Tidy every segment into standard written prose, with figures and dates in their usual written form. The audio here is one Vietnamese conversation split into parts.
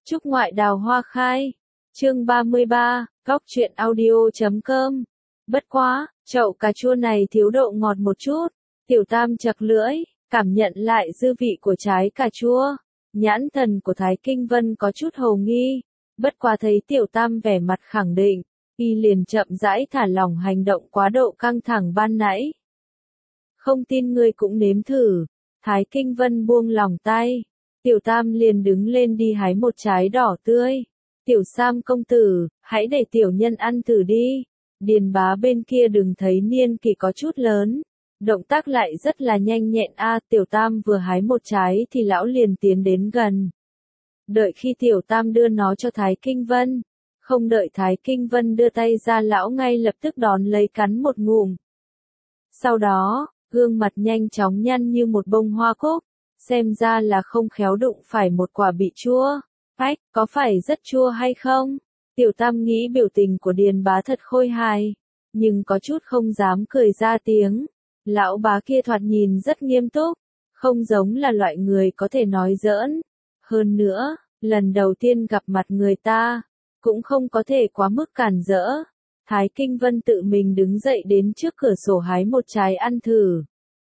Chúc ngoại đào hoa khai. Chương 33, góc truyện audio.com. Bất quá, chậu cà chua này thiếu độ ngọt một chút. Tiểu Tam chật lưỡi, cảm nhận lại dư vị của trái cà chua. Nhãn thần của Thái Kinh Vân có chút hồ nghi. Bất quá thấy Tiểu Tam vẻ mặt khẳng định, y liền chậm rãi thả lỏng hành động quá độ căng thẳng ban nãy. Không tin ngươi cũng nếm thử. Thái Kinh Vân buông lỏng tay. Tiểu Tam liền đứng lên đi hái một trái đỏ tươi. Tiểu Sam công tử, hãy để tiểu nhân ăn thử đi. Điền bá bên kia đừng thấy niên kỷ có chút lớn. Động tác lại rất là nhanh nhẹn Tiểu Tam vừa hái một trái thì lão liền tiến đến gần. Đợi khi Tiểu Tam đưa nó cho Thái Kinh Vân. Không đợi Thái Kinh Vân đưa tay ra lão ngay lập tức đón lấy cắn một ngụm. Sau đó, gương mặt nhanh chóng nhăn như một bông hoa cúc. Xem ra là không khéo đụng phải một quả bị chua. Phách, có phải rất chua hay không? Tiểu Tam nghĩ biểu tình của Điền bá thật khôi hài. Nhưng có chút không dám cười ra tiếng. Lão bá kia thoạt nhìn rất nghiêm túc. Không giống là loại người có thể nói giỡn. Hơn nữa, lần đầu tiên gặp mặt người ta. Cũng không có thể quá mức cản rỡ. Thái Kinh Vân tự mình đứng dậy đến trước cửa sổ hái một trái ăn thử.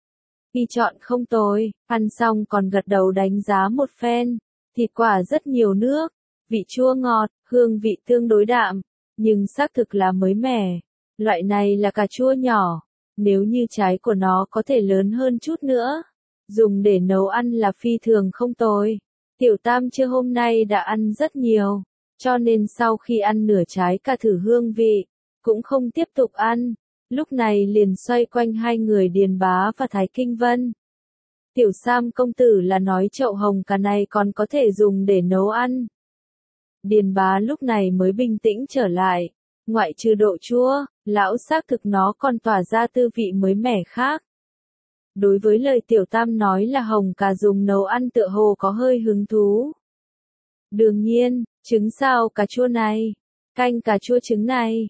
Y chọn không tồi, ăn xong còn gật đầu đánh giá một phen. Thịt quả rất nhiều nước, vị chua ngọt, hương vị tương đối đạm, nhưng xác thực là mới mẻ. Loại này là cà chua nhỏ, nếu như trái của nó có thể lớn hơn chút nữa, dùng để nấu ăn là phi thường không tồi. Tiểu Tam trưa hôm nay đã ăn rất nhiều, cho nên sau khi ăn nửa trái cà thử hương vị, cũng không tiếp tục ăn. Lúc này liền xoay quanh hai người Điền bá và Thái Kinh Vân. Tiểu Sam công tử là nói chậu hồng cà này còn có thể dùng để nấu ăn. Điền bá lúc này mới bình tĩnh trở lại. Ngoại trừ độ chua, lão xác thực nó còn tỏa ra tư vị mới mẻ khác. Đối với lời Tiểu Tam nói là hồng cà dùng nấu ăn tựa hồ có hơi hứng thú. Đương nhiên, trứng sao cà chua này, canh cà chua trứng này.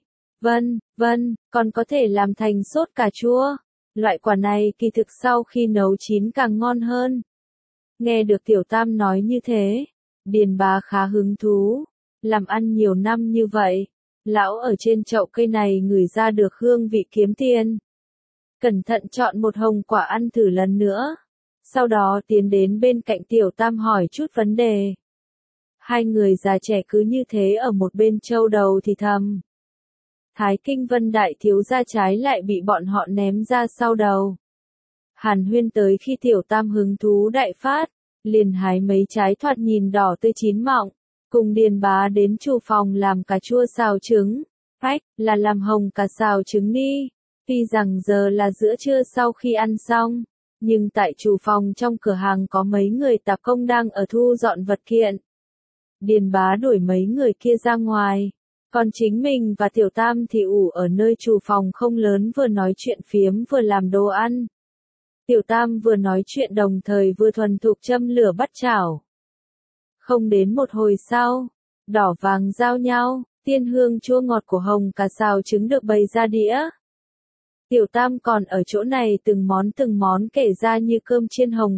Vân, còn có thể làm thành sốt cà chua. Loại quả này kỳ thực sau khi nấu chín càng ngon hơn. Nghe được Tiểu Tam nói như thế, Điền bá khá hứng thú. Làm ăn nhiều năm như vậy, lão ở trên chậu cây này ngửi ra được hương vị kiếm tiền. Cẩn thận chọn một hồng quả ăn thử lần nữa. Sau đó tiến đến bên cạnh Tiểu Tam hỏi chút vấn đề. Hai người già trẻ cứ như thế ở một bên châu đầu thì thầm. Thái Kinh Vân đại thiếu gia trái lại bị bọn họ ném ra sau đầu. Hàn huyên tới khi Tiểu Tam hứng thú đại phát, liền hái mấy trái thoạt nhìn đỏ tươi chín mọng, cùng Điền bá đến chủ phòng làm cà chua xào trứng. Phách, là làm hồng cà xào trứng đi. Tuy rằng giờ là giữa trưa sau khi ăn xong, nhưng tại chủ phòng trong cửa hàng có mấy người tạp công đang ở thu dọn vật kiện. Điền bá đuổi mấy người kia ra ngoài. Còn chính mình và Tiểu Tam thì ủ ở nơi chủ phòng không lớn vừa nói chuyện phiếm vừa làm đồ ăn. Tiểu Tam vừa nói chuyện đồng thời vừa thuần thục châm lửa bắt chảo. Không đến một hồi sau, đỏ vàng giao nhau, tiên hương chua ngọt của hồng cà xào trứng được bày ra đĩa. Tiểu Tam còn ở chỗ này từng món kể ra như cơm chiên hồng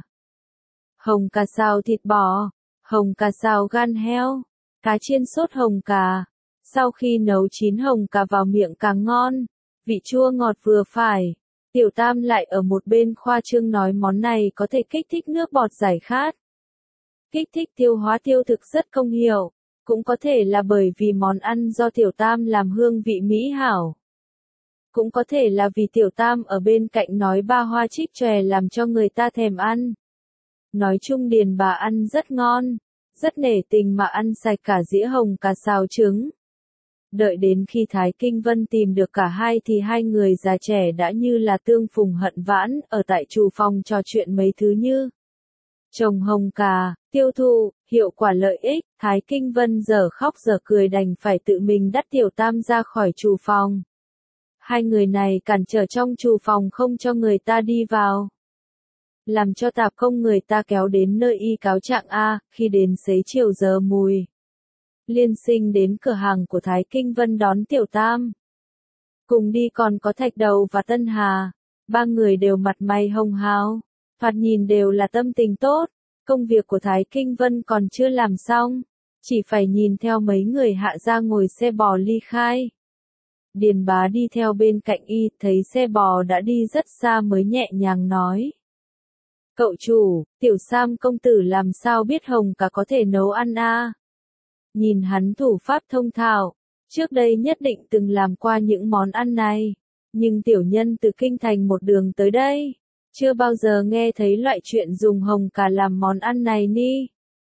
cà xào thịt bò, hồng cà xào gan heo, cá chiên sốt hồng cà. Sau khi nấu chín hồng cà vào miệng càng ngon, vị chua ngọt vừa phải. Tiểu Tam lại ở một bên khoa trương nói món này có thể kích thích nước bọt giải khát. Kích thích tiêu hóa tiêu thực rất công hiệu, cũng có thể là bởi vì món ăn do Tiểu Tam làm hương vị mỹ hảo. Cũng có thể là vì Tiểu Tam ở bên cạnh nói ba hoa trích chòe làm cho người ta thèm ăn. Nói chung Điền bá ăn rất ngon, rất nể tình mà ăn sạch cả dĩa hồng cà xào trứng. Đợi đến khi Thái Kinh Vân tìm được cả hai thì hai người già trẻ đã như là tương phùng hận vãn ở tại chủ phòng trò chuyện mấy thứ như trồng hồng cà, tiêu thụ, hiệu quả lợi ích. Thái Kinh Vân giờ khóc giờ cười đành phải tự mình dắt Tiểu Tam ra khỏi chủ phòng. Hai người này cản trở trong chủ phòng không cho người ta đi vào. Làm cho tạp công người ta kéo đến nơi y cáo trạng khi đến xế chiều giờ mùi. Liên Sinh đến cửa hàng của Thái Kinh Vân đón Tiểu Tam. Cùng đi còn có Thạch Đầu và Tân Hà. Ba người đều mặt mày hồng hào, thoạt nhìn đều là tâm tình tốt. Công việc của Thái Kinh Vân còn chưa làm xong, chỉ phải nhìn theo mấy người Hạ gia ngồi xe bò ly khai. Điền bá đi theo bên cạnh y, thấy xe bò đã đi rất xa mới nhẹ nhàng nói. Cậu chủ, Tiểu Sam công tử làm sao biết hồng cá có thể nấu ăn a? Nhìn hắn thủ pháp thông thạo, trước đây nhất định từng làm qua những món ăn này, nhưng tiểu nhân từ kinh thành một đường tới đây, chưa bao giờ nghe thấy loại chuyện dùng hồng cá làm món ăn này ni.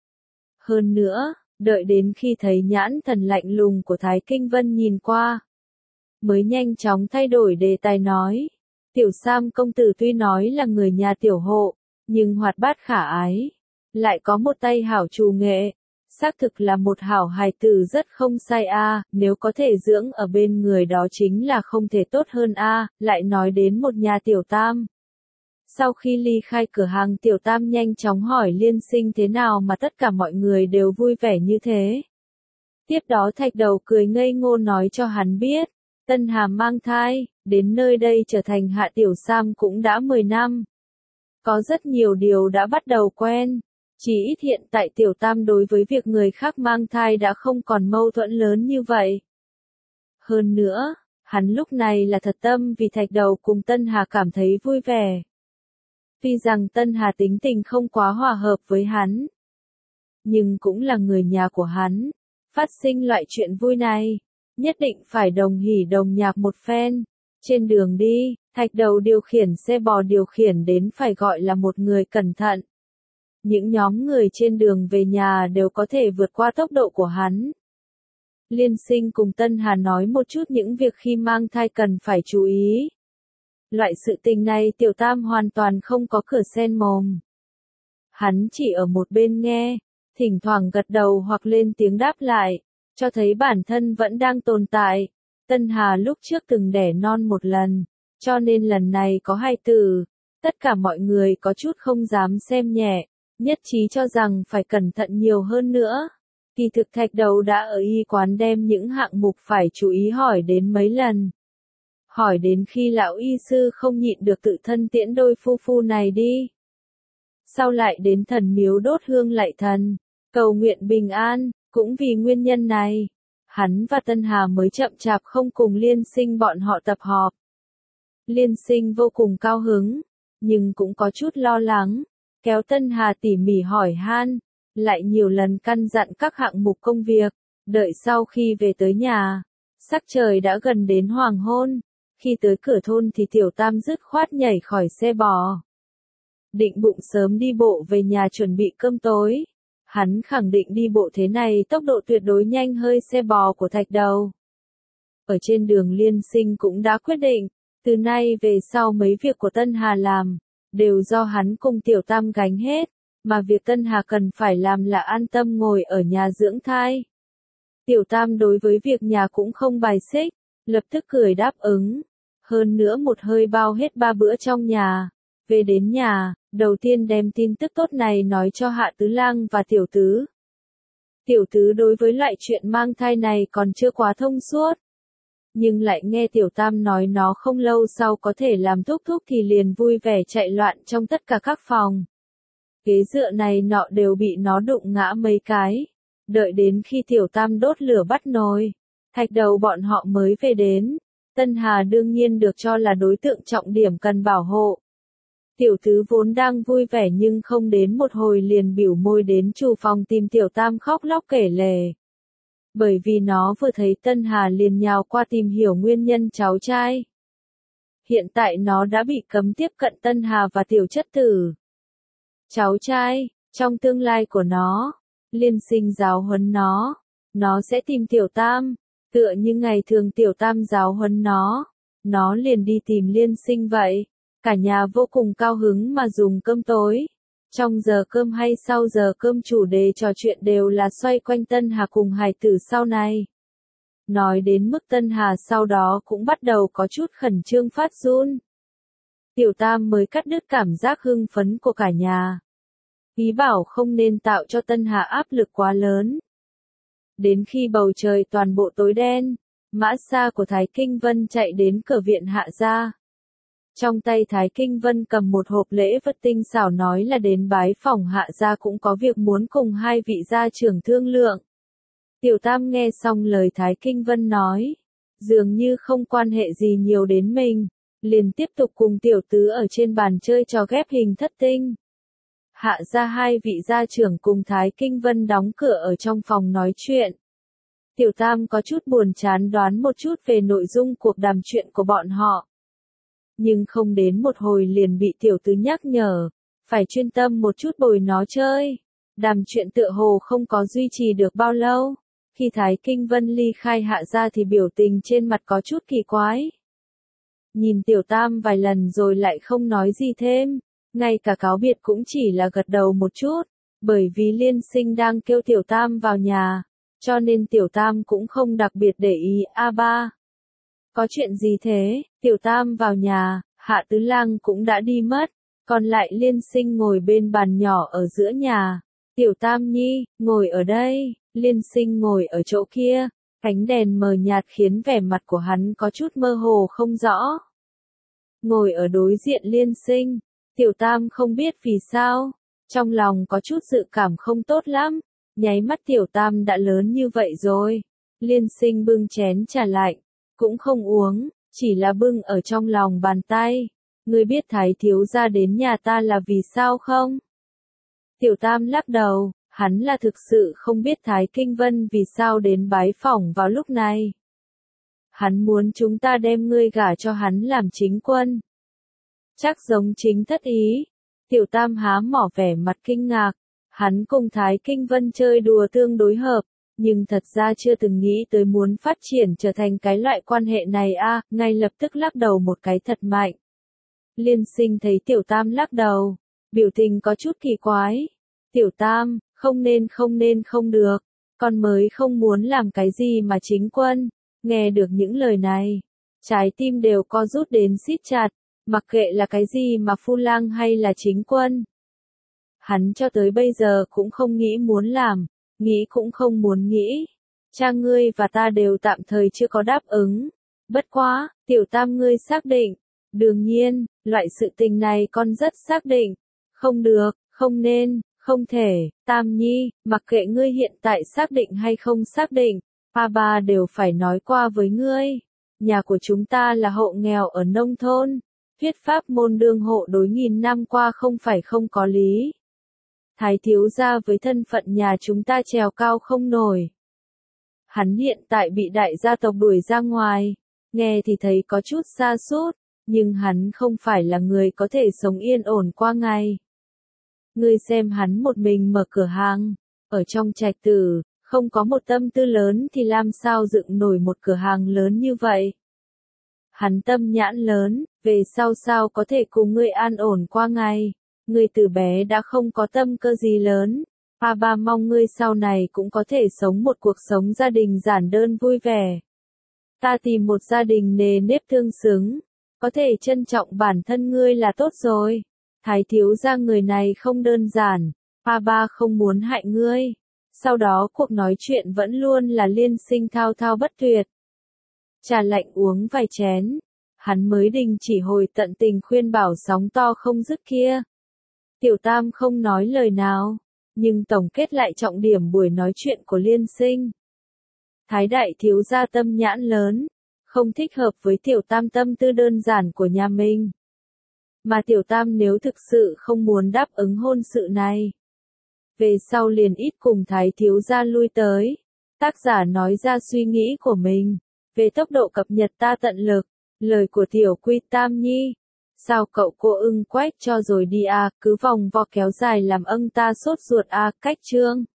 Hơn nữa, đợi đến khi thấy nhãn thần lạnh lùng của Thái Kinh Vân nhìn qua, mới nhanh chóng thay đổi đề tài nói, Tiểu Sam công tử tuy nói là người nhà tiểu hộ, nhưng hoạt bát khả ái, lại có một tay hảo trù nghệ, xác thực là một hảo hài tử rất không sai a, nếu có thể dưỡng ở bên người đó chính là không thể tốt hơn a, lại nói đến một nhà tiểu tam. Sau khi ly khai cửa hàng tiểu tam nhanh chóng hỏi Liên Sinh thế nào mà tất cả mọi người đều vui vẻ như thế. Tiếp đó Thạch Đầu cười ngây ngô nói cho hắn biết, Tân Hà mang thai, đến nơi đây trở thành hạ tiểu Sam cũng đã 10 năm. Có rất nhiều điều đã bắt đầu quen, chỉ ít hiện tại tiểu tam đối với việc người khác mang thai đã không còn mâu thuẫn lớn như vậy. Hơn nữa, hắn lúc này là thật tâm vì Thạch Đầu cùng Tân Hà cảm thấy vui vẻ. Tuy rằng Tân Hà tính tình không quá hòa hợp với hắn, nhưng cũng là người nhà của hắn, phát sinh loại chuyện vui này, nhất định phải đồng hỉ đồng nhạc một phen. Trên đường đi, Thạch Đầu điều khiển xe bò điều khiển đến phải gọi là một người cẩn thận. Những nhóm người trên đường về nhà đều có thể vượt qua tốc độ của hắn. Liên Sinh cùng Tân Hà nói một chút những việc khi mang thai cần phải chú ý. Loại sự tình này tiểu tam hoàn toàn không có cửa sen mồm. Hắn chỉ ở một bên nghe, thỉnh thoảng gật đầu hoặc lên tiếng đáp lại, cho thấy bản thân vẫn đang tồn tại. Tân Hà lúc trước từng đẻ non một lần, cho nên lần này có hai tử, tất cả mọi người có chút không dám xem nhẹ, nhất trí cho rằng phải cẩn thận nhiều hơn nữa. Kỳ thực Thạch Đầu đã ở y quán đem những hạng mục phải chú ý hỏi đến mấy lần. Hỏi đến khi lão y sư không nhịn được tự thân tiễn đôi phu phu này đi. Sau lại đến thần miếu đốt hương lạy thần, cầu nguyện bình an, cũng vì nguyên nhân này, hắn và Tân Hà mới chậm chạp không cùng Liên Sinh bọn họ tập họp. Liên Sinh vô cùng cao hứng, nhưng cũng có chút lo lắng, kéo Tân Hà tỉ mỉ hỏi han, lại nhiều lần căn dặn các hạng mục công việc, đợi sau khi về tới nhà, sắc trời đã gần đến hoàng hôn, khi tới cửa thôn thì tiểu tam dứt khoát nhảy khỏi xe bò. Định bụng sớm đi bộ về nhà chuẩn bị cơm tối. Hắn khẳng định đi bộ thế này tốc độ tuyệt đối nhanh hơi xe bò của Thạch Đầu. Ở trên đường Liên Sinh cũng đã quyết định, từ nay về sau mấy việc của Tân Hà làm, đều do hắn cùng tiểu tam gánh hết, mà việc Tân Hà cần phải làm là an tâm ngồi ở nhà dưỡng thai. Tiểu tam đối với việc nhà cũng không bài xích, lập tức cười đáp ứng, hơn nữa một hơi bao hết 3 bữa trong nhà. Về đến nhà, đầu tiên đem tin tức tốt này nói cho Hạ Tứ Lang và Tiểu Tứ. Tiểu Tứ đối với loại chuyện mang thai này còn chưa quá thông suốt. Nhưng lại nghe Tiểu Tam nói nó không lâu sau có thể làm thúc thúc thì liền vui vẻ chạy loạn trong tất cả các phòng. Ghế dựa này nọ đều bị nó đụng ngã mấy cái. Đợi đến khi Tiểu Tam đốt lửa bắt nồi, Thạch Đầu bọn họ mới về đến. Tân Hà đương nhiên được cho là đối tượng trọng điểm cần bảo hộ. Tiểu Tứ vốn đang vui vẻ nhưng không đến một hồi liền bỉu môi đến chủ phòng tìm Tiểu Tam khóc lóc kể lể. Bởi vì nó vừa thấy Tân Hà liền nhào qua tìm hiểu nguyên nhân cháu trai. Hiện tại nó đã bị cấm tiếp cận Tân Hà và Tiểu chất tử. Cháu trai, trong tương lai của nó, Liên Sinh giáo huấn nó sẽ tìm Tiểu Tam, tựa như ngày thường Tiểu Tam giáo huấn nó liền đi tìm Liên Sinh vậy. Cả nhà vô cùng cao hứng mà dùng cơm tối. Trong giờ cơm hay sau giờ cơm chủ đề trò chuyện đều là xoay quanh Tân Hà cùng hài tử sau này. Nói đến mức Tân Hà sau đó cũng bắt đầu có chút khẩn trương phát run. Tiểu Tam mới cắt đứt cảm giác hưng phấn của cả nhà. Ý bảo không nên tạo cho Tân Hà áp lực quá lớn. Đến khi bầu trời toàn bộ tối đen, mã xa của Thái Kinh Vân chạy đến cửa viện Hạ gia. Trong tay Thái Kinh Vân cầm một hộp lễ vật tinh xảo nói là đến bái phỏng Hạ gia cũng có việc muốn cùng hai vị gia trưởng thương lượng. Tiểu Tam nghe xong lời Thái Kinh Vân nói, dường như không quan hệ gì nhiều đến mình, liền tiếp tục cùng tiểu tứ ở trên bàn chơi trò ghép hình thất tinh. Hạ ra hai vị gia trưởng cùng Thái Kinh Vân đóng cửa ở trong phòng nói chuyện. Tiểu Tam có chút buồn chán đoán một chút về nội dung cuộc đàm chuyện của bọn họ. Nhưng không đến một hồi liền bị tiểu tứ nhắc nhở, phải chuyên tâm một chút bồi nó chơi. Đàm chuyện tựa hồ không có duy trì được bao lâu. Khi Thái Kinh Vân ly khai Hạ ra thì biểu tình trên mặt có chút kỳ quái. Nhìn Tiểu Tam vài lần rồi lại không nói gì thêm, ngay cả cáo biệt cũng chỉ là gật đầu một chút, bởi vì Liên Sinh đang kêu Tiểu Tam vào nhà, cho nên Tiểu Tam cũng không đặc biệt để ý. Ba, có chuyện gì thế? Tiểu Tam vào nhà, Hạ Tứ Lang cũng đã đi mất, còn lại Liên Sinh ngồi bên bàn nhỏ ở giữa nhà. Tiểu Tam nhi, ngồi ở đây. Liên Sinh ngồi ở chỗ kia, ánh đèn mờ nhạt khiến vẻ mặt của hắn có chút mơ hồ không rõ. Ngồi ở đối diện Liên Sinh, Tiểu Tam không biết vì sao, trong lòng có chút dự cảm không tốt lắm, nháy mắt Tiểu Tam đã lớn như vậy rồi. Liên Sinh bưng chén trà lạnh, cũng không uống, chỉ là bưng ở trong lòng bàn tay. Ngươi biết Thái thiếu gia đến nhà ta là vì sao không? Tiểu Tam lắc đầu. Hắn là thực sự không biết Thái Kinh Vân vì sao đến bái phỏng vào lúc này. Hắn muốn chúng ta đem ngươi gả cho hắn làm chính quân. Chắc giống chính thất ý. Tiểu Tam há mỏ vẻ mặt kinh ngạc. Hắn cùng Thái Kinh Vân chơi đùa tương đối hợp, nhưng thật ra chưa từng nghĩ tới muốn phát triển trở thành cái loại quan hệ này ngay lập tức lắc đầu một cái thật mạnh. Liên Sinh thấy Tiểu Tam lắc đầu, biểu tình có chút kỳ quái. Tiểu Tam, không được, con mới không muốn làm cái gì mà chính quân. Nghe được những lời này, trái tim đều co rút đến siết chặt, mặc kệ là cái gì mà phu lang hay là chính quân. Hắn cho tới bây giờ cũng không nghĩ muốn làm, nghĩ cũng không muốn nghĩ. Cha ngươi và ta đều tạm thời chưa có đáp ứng. Bất quá, Tiểu Tam ngươi xác định. Đương nhiên, loại sự tình này con rất xác định. Không được, không nên. Không thể, Tam nhi, mặc kệ ngươi hiện tại xác định hay không xác định, ba đều phải nói qua với ngươi. Nhà của chúng ta là hộ nghèo ở nông thôn, thuyết pháp môn đương hộ đối nghìn năm qua không phải không có lý. Thái thiếu gia với thân phận nhà chúng ta trèo cao không nổi. Hắn hiện tại bị đại gia tộc đuổi ra ngoài, nghe thì thấy có chút xa sút, nhưng hắn không phải là người có thể sống yên ổn qua ngày. Ngươi xem hắn một mình mở cửa hàng, ở trong trạch tử, không có một tâm tư lớn thì làm sao dựng nổi một cửa hàng lớn như vậy. Hắn tâm nhãn lớn, về sau sao có thể cùng ngươi an ổn qua ngày. Ngươi từ bé đã không có tâm cơ gì lớn. Ba mong ngươi sau này cũng có thể sống một cuộc sống gia đình giản đơn vui vẻ. Ta tìm một gia đình nề nếp tương xứng, có thể trân trọng bản thân ngươi là tốt rồi. Thái thiếu gia người này không đơn giản, ba không muốn hại ngươi. Sau đó cuộc nói chuyện vẫn luôn là Liên Sinh thao thao bất tuyệt. Trà lạnh uống vài chén, hắn mới đình chỉ hồi tận tình khuyên bảo sóng to không dứt kia. Tiểu Tam không nói lời nào, nhưng tổng kết lại trọng điểm buổi nói chuyện của Liên Sinh. Thái đại thiếu gia tâm nhãn lớn, không thích hợp với Tiểu Tam tâm tư đơn giản của nhà mình. Mà Tiểu Tam nếu thực sự không muốn đáp ứng hôn sự này, về sau liền ít cùng Thái thiếu gia lui tới. Tác giả nói ra suy nghĩ của mình, về tốc độ cập nhật ta tận lực, lời của Tiểu Quy Tam nhi. Sao cậu cô ưng quách cho rồi đi cứ vòng vo kéo dài làm ta sốt ruột cách chương.